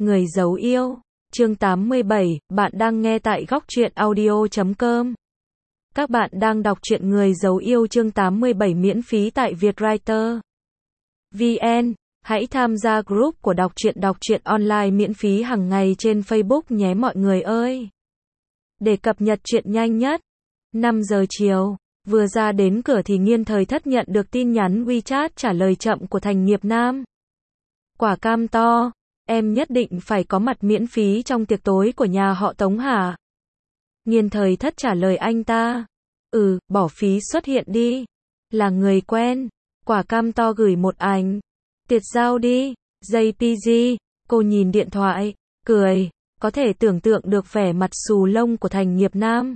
Người giấu yêu. Chương 87, bạn đang nghe tại góc truyện audio.com. Các bạn đang đọc truyện Người giấu yêu chương 87 miễn phí tại Vietwriter VN. Hãy tham gia group của đọc truyện online miễn phí hàng ngày trên Facebook nhé mọi người ơi. Để cập nhật truyện nhanh nhất. 5 giờ chiều, vừa ra đến cửa thì Nghiên Thời Thất nhận được tin nhắn WeChat trả lời chậm của Thành Nghiệp Nam. Quả cam to, em nhất định phải có mặt miễn phí trong tiệc tối của nhà họ Tống hả? Nghiên Thời Thất trả lời anh ta. Bỏ phí xuất hiện đi. Là người quen. Quả cam to gửi một ảnh. Tiệt giao đi. JPG. Cô nhìn điện thoại, cười. Có thể tưởng tượng được vẻ mặt xù lông của Thành Nghiệp Nam.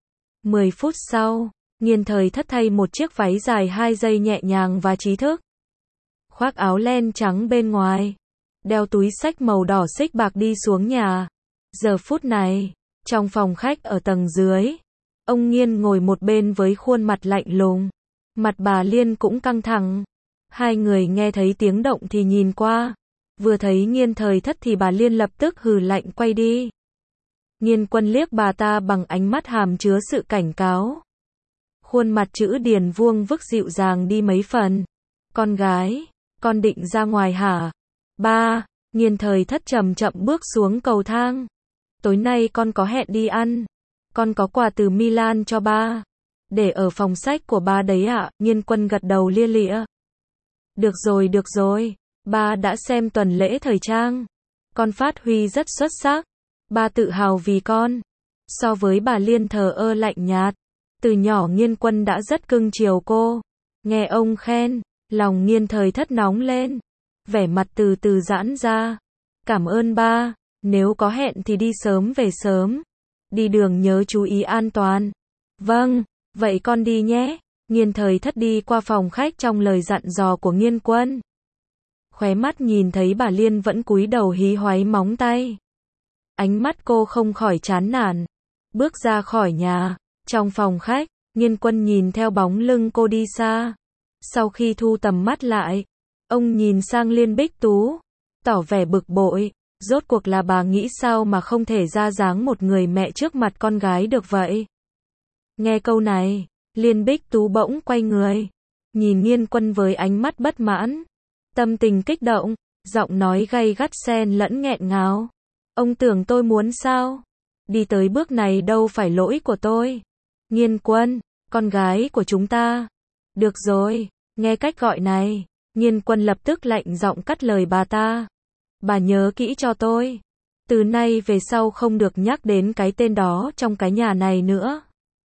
10 phút sau, Nghiên Thời Thất thay một chiếc váy dài 2 dây nhẹ nhàng và trí thức. Khoác áo len trắng bên ngoài. Đeo túi xách màu đỏ xích bạc đi xuống nhà. Giờ phút này, trong phòng khách ở tầng dưới, ông Nghiên ngồi một bên với khuôn mặt lạnh lùng. Mặt bà Liên cũng căng thẳng. Hai người nghe thấy tiếng động thì nhìn qua. Vừa thấy Nghiên Thời Thất thì bà Liên lập tức hừ lạnh quay đi. Nghiên Quân liếc bà ta bằng ánh mắt hàm chứa sự cảnh cáo. Khuôn mặt chữ điền vuông vức dịu dàng đi mấy phần. Con gái, con định ra ngoài hả? Ba, Nghiên Thời Thất chậm chậm bước xuống cầu thang. Tối nay con có hẹn đi ăn. Con có quà từ Milan cho ba. Để ở phòng sách của ba đấy ạ. Nghiên Quân gật đầu lia lịa. Được rồi. Ba đã xem tuần lễ thời trang. Con phát huy rất xuất sắc. Ba tự hào vì con. So với bà Liên thờ ơ lạnh nhạt, từ nhỏ Nghiên Quân đã rất cưng chiều cô. Nghe ông khen, lòng Nghiên Thời Thất nóng lên. Vẻ mặt từ từ giãn ra. Cảm ơn ba, nếu có hẹn thì đi sớm về sớm. Đi đường nhớ chú ý an toàn. Vâng, vậy con đi nhé. Nghiên Thời Thất đi qua phòng khách trong lời dặn dò của Nghiên Quân. Khóe mắt nhìn thấy bà Liên vẫn cúi đầu hí hoáy móng tay. Ánh mắt cô không khỏi chán nản. Bước ra khỏi nhà, trong phòng khách, Nghiên Quân nhìn theo bóng lưng cô đi xa. Sau khi thu tầm mắt lại, ông nhìn sang Liên Bích Tú, tỏ vẻ bực bội. Rốt cuộc là bà nghĩ sao mà không thể ra dáng một người mẹ trước mặt con gái được vậy? Nghe câu này, Liên Bích Tú bỗng quay người, nhìn Nghiên Quân với ánh mắt bất mãn, tâm tình kích động, giọng nói gay gắt xen lẫn nghẹn ngào. Ông tưởng tôi muốn sao? Đi tới bước này đâu phải lỗi của tôi. Nghiên Quân, con gái của chúng ta. Được rồi, nghe cách gọi này. Nghiên Quân lập tức lạnh giọng cắt lời bà ta. Bà nhớ kỹ cho tôi. Từ nay về sau không được nhắc đến cái tên đó trong cái nhà này nữa.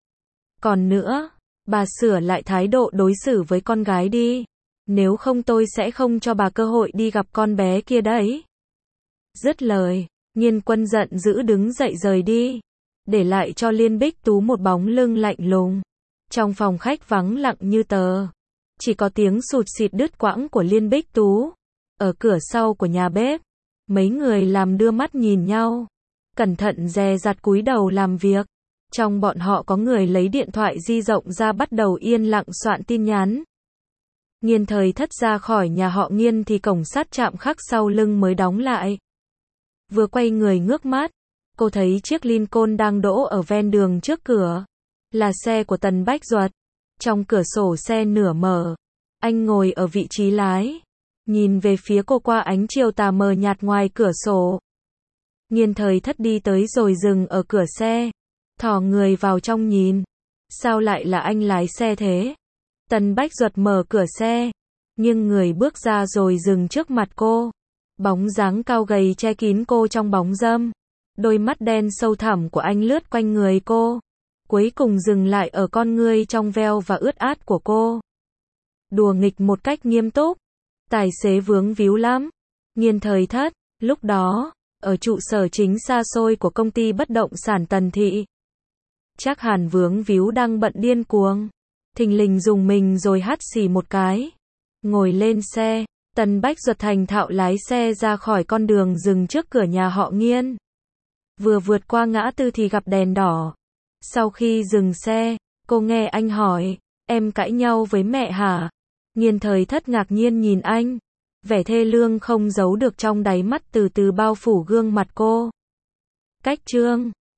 Còn nữa, bà sửa lại thái độ đối xử với con gái đi. Nếu không tôi sẽ không cho bà cơ hội đi gặp con bé kia đấy. Dứt lời, Nghiên Quân giận dữ đứng dậy rời đi. Để lại cho Liên Bích Tú một bóng lưng lạnh lùng. Trong phòng khách vắng lặng như tờ. Chỉ có tiếng sụt xịt đứt quãng của Liên Bích Tú. Ở cửa sau của nhà bếp, mấy người làm đưa mắt nhìn nhau. Cẩn thận dè dặt cúi đầu làm việc. Trong bọn họ có người lấy điện thoại di động ra bắt đầu yên lặng soạn tin nhắn. Nghiên Thời Thất ra khỏi nhà họ Nghiên thì cổng sắt chạm khắc sau lưng mới đóng lại. Vừa quay người ngước mắt, cô thấy chiếc Lincoln đang đỗ ở ven đường trước cửa. Là xe của Tần Bách Duật. Trong cửa sổ xe nửa mở, anh ngồi ở vị trí lái, nhìn về phía cô qua ánh chiều tà mờ nhạt ngoài cửa sổ. Nghiên Thời Thất đi tới rồi dừng ở cửa xe, thò người vào trong nhìn. Sao lại là anh lái xe thế? Tần Bách Duật mở cửa xe, nhưng người bước ra rồi dừng trước mặt cô. Bóng dáng cao gầy che kín cô trong bóng râm. Đôi mắt đen sâu thẳm của anh lướt quanh người cô, cuối cùng dừng lại ở con ngươi trong veo và ướt át của cô. Đùa nghịch một cách nghiêm túc. Tài xế vướng víu lắm. Nghiên Thời Thất, lúc đó, ở trụ sở chính xa xôi của công ty bất động sản Tần Thị. Chắc hẳn vướng víu đang bận điên cuồng. Thình lình dùng mình rồi hắt xì một cái. Ngồi lên xe, Tần Bách Duật thành thạo lái xe ra khỏi con đường dừng trước cửa nhà họ Nghiên. Vừa vượt qua ngã tư thì gặp đèn đỏ. Sau khi dừng xe, cô nghe anh hỏi, em cãi nhau với mẹ hả? Nghiên Thời Thất ngạc nhiên nhìn anh. Vẻ thê lương không giấu được trong đáy mắt từ từ bao phủ gương mặt cô. Cách chương